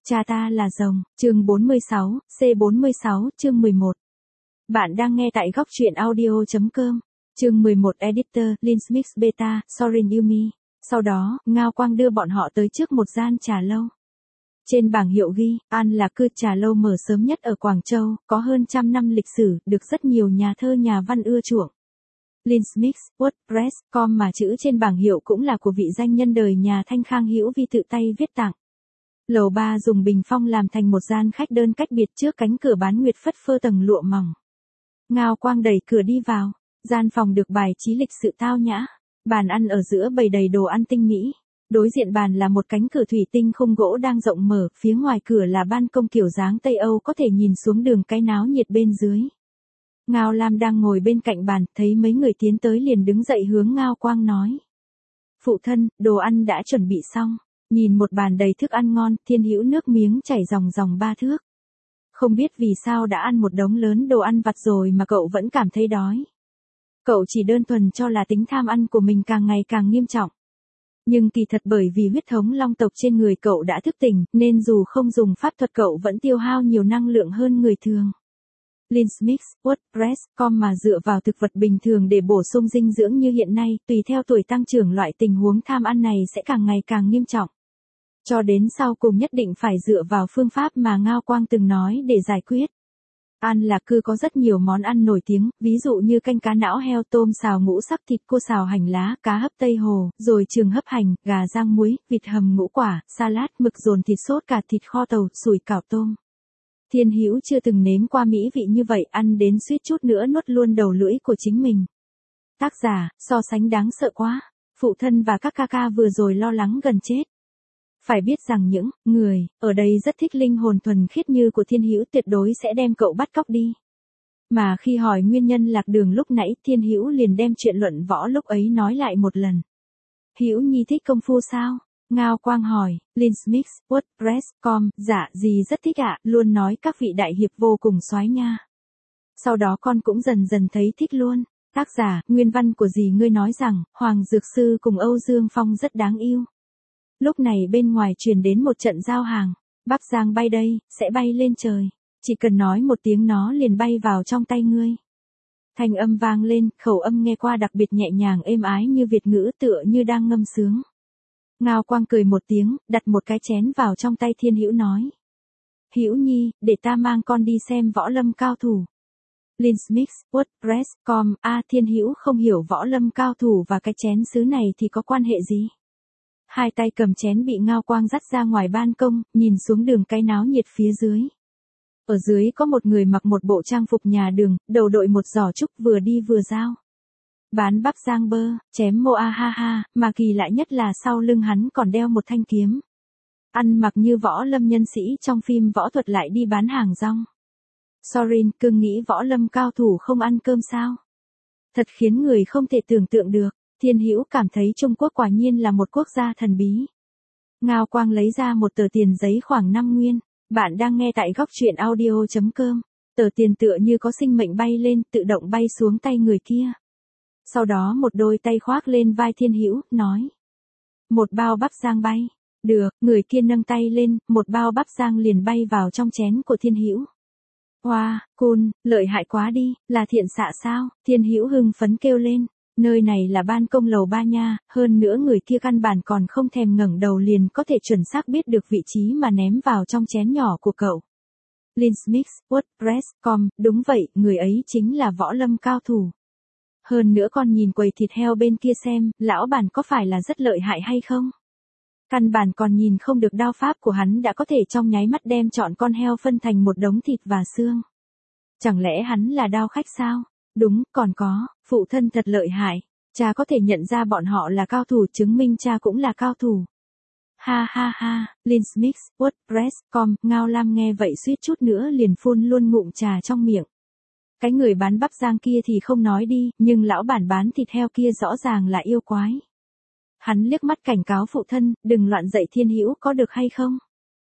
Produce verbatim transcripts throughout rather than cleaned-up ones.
Cha ta là rồng, chương bốn mươi sáu, C bốn mươi sáu, chương mười một. Bạn đang nghe tại góc truyện audio chấm com. Chương mười một Editor, Linsmix Beta, Sorin Yumi. Sau đó, Ngao Quang đưa bọn họ tới trước một gian trà lâu. Trên bảng hiệu ghi, An Lạc Cư trà lâu mở sớm nhất ở Quảng Châu, có hơn trăm năm lịch sử, được rất nhiều nhà thơ nhà văn ưa chuộng. Linsmix, WordPress, com mà chữ trên bảng hiệu cũng là của vị danh nhân đời nhà Thanh Khang Hữu Vi tự tay viết tặng. Lầu ba dùng bình phong làm thành một gian khách đơn cách biệt trước cánh cửa bán nguyệt phất phơ tầng lụa mỏng. Ngao Quang đẩy cửa đi vào, gian phòng được bài trí lịch sự tao nhã, bàn ăn ở giữa bày đầy đồ ăn tinh mỹ. Đối diện bàn là một cánh cửa thủy tinh khung gỗ đang rộng mở, phía ngoài cửa là ban công kiểu dáng Tây Âu có thể nhìn xuống đường cái náo nhiệt bên dưới. Ngao Lam đang ngồi bên cạnh bàn, thấy mấy người tiến tới liền đứng dậy hướng Ngao Quang nói. Phụ thân, đồ ăn đã chuẩn bị xong. Nhìn một bàn đầy thức ăn ngon, Thiên Hữu nước miếng chảy ròng ròng ba thước. Không biết vì sao đã ăn một đống lớn đồ ăn vặt rồi mà cậu vẫn cảm thấy đói. Cậu chỉ đơn thuần cho là tính tham ăn của mình càng ngày càng nghiêm trọng. Nhưng kỳ thật bởi vì huyết thống long tộc trên người cậu đã thức tỉnh, nên dù không dùng pháp thuật cậu vẫn tiêu hao nhiều năng lượng hơn người thường. Linsmix, WordPress, com mà dựa vào thực vật bình thường để bổ sung dinh dưỡng như hiện nay, tùy theo tuổi tăng trưởng loại tình huống tham ăn này sẽ càng ngày càng nghiêm trọng. Cho đến sau cùng nhất định phải dựa vào phương pháp mà Ngao Quang từng nói để giải quyết. An Lạc Cư có rất nhiều món ăn nổi tiếng, ví dụ như canh cá não heo, tôm xào ngũ sắc, thịt cua xào hành lá, cá hấp Tây Hồ, rồi trường hấp hành, gà rang muối, vịt hầm ngũ quả, salad, mực dồn thịt sốt cả thịt kho tàu, sủi cảo tôm. Thiên Hữu chưa từng nếm qua mỹ vị như vậy, ăn đến suýt chút nữa nuốt luôn đầu lưỡi của chính mình. Tác giả, so sánh đáng sợ quá. Phụ thân và các ca ca vừa rồi lo lắng gần chết. Phải biết rằng những người ở đây rất thích linh hồn thuần khiết như của Thiên Hữu tuyệt đối sẽ đem cậu bắt cóc đi. Mà khi hỏi nguyên nhân lạc đường lúc nãy, Thiên Hữu liền đem chuyện luận võ lúc ấy nói lại một lần. Hữu Nhi thích công phu sao? Ngao Quang hỏi. Linsmix, WordPress, com, dạ dì rất thích ạ, luôn nói các vị đại hiệp vô cùng soái nha. Sau đó con cũng dần dần thấy thích luôn. Tác giả, nguyên văn của dì ngươi nói rằng, Hoàng Dược Sư cùng Âu Dương Phong rất đáng yêu. Lúc này bên ngoài truyền đến một trận giao hàng. Bắp rang bay đây, sẽ bay lên trời. Chỉ cần nói một tiếng nó liền bay vào trong tay ngươi. Thanh âm vang lên, khẩu âm nghe qua đặc biệt nhẹ nhàng êm ái như Việt ngữ, tựa như đang ngâm sướng. Ngao Quang cười một tiếng, đặt một cái chén vào trong tay Thiên Hữu nói. Hữu Nhi, để ta mang con đi xem võ lâm cao thủ. Linsmix, WordPress, com, a Thiên Hữu không hiểu võ lâm cao thủ và cái chén sứ này thì có quan hệ gì. Hai tay cầm chén bị Ngao Quang dắt ra ngoài ban công, nhìn xuống đường cái náo nhiệt phía dưới. Ở dưới có một người mặc một bộ trang phục nhà đường, đầu đội một giỏ trúc vừa đi vừa giao. Bán bắp rang bơ, chém mô a ha ha, mà kỳ lạ nhất là sau lưng hắn còn đeo một thanh kiếm. Ăn mặc như võ lâm nhân sĩ trong phim võ thuật lại đi bán hàng rong. Sorin, cưng nghĩ võ lâm cao thủ không ăn cơm sao? Thật khiến người không thể tưởng tượng được. Thiên Hữu cảm thấy Trung Quốc quả nhiên là một quốc gia thần bí. Ngao Quang lấy ra một tờ tiền giấy khoảng năm nguyên. Bạn đang nghe tại góc truyện audio chấm com. Tờ tiền tựa như có sinh mệnh bay lên, tự động bay xuống tay người kia. Sau đó một đôi tay khoác lên vai Thiên Hữu, nói. Một bao bắp rang bay. Được, người kia nâng tay lên, một bao bắp rang liền bay vào trong chén của Thiên Hữu. Wow, cool, lợi hại quá đi, là thiện xạ sao? Thiên Hữu hưng phấn kêu lên. Nơi này là ban công lầu ba nha, hơn nữa người kia căn bản còn không thèm ngẩng đầu liền có thể chuẩn xác biết được vị trí mà ném vào trong chén nhỏ của cậu. Linsmix, WordPress, com, đúng vậy, người ấy chính là võ lâm cao thủ. Hơn nữa con nhìn quầy thịt heo bên kia xem, lão bản có phải là rất lợi hại hay không? Căn bản còn nhìn không được đao pháp của hắn đã có thể trong nháy mắt đem chọn con heo phân thành một đống thịt và xương. Chẳng lẽ hắn là đao khách sao? Đúng, còn có, phụ thân thật lợi hại. Cha có thể nhận ra bọn họ là cao thủ, chứng minh cha cũng là cao thủ. Ha ha ha, Linsmix, WordPress, com, Ngao Lam nghe vậy suýt chút nữa liền phun luôn ngụm trà trong miệng. Cái người bán bắp rang kia thì không nói đi, nhưng lão bản bán thịt heo kia rõ ràng là yêu quái. Hắn liếc mắt cảnh cáo phụ thân, đừng loạn dậy Thiên Hữu có được hay không?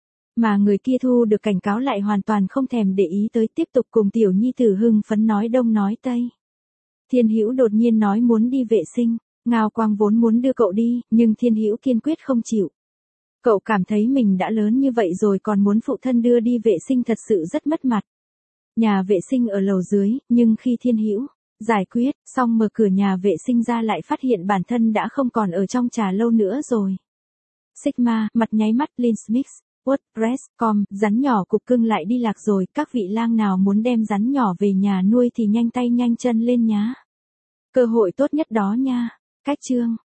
Mà người kia thu được cảnh cáo lại hoàn toàn không thèm để ý tới, tiếp tục cùng tiểu nhi tử hưng phấn nói đông nói tây. Thiên Hữu đột nhiên nói muốn đi vệ sinh, Ngao Quang vốn muốn đưa cậu đi, nhưng Thiên Hữu kiên quyết không chịu. Cậu cảm thấy mình đã lớn như vậy rồi còn muốn phụ thân đưa đi vệ sinh thật sự rất mất mặt. Nhà vệ sinh ở lầu dưới, nhưng khi Thiên Hữu giải quyết xong mở cửa nhà vệ sinh ra lại phát hiện bản thân đã không còn ở trong trà lâu nữa rồi. Sigma, mặt nháy mắt, Linsmith, WordPress chấm com, rắn nhỏ cục cưng lại đi lạc rồi, các vị lang nào muốn đem rắn nhỏ về nhà nuôi thì nhanh tay nhanh chân lên nhá. Cơ hội tốt nhất đó nha. Cách chương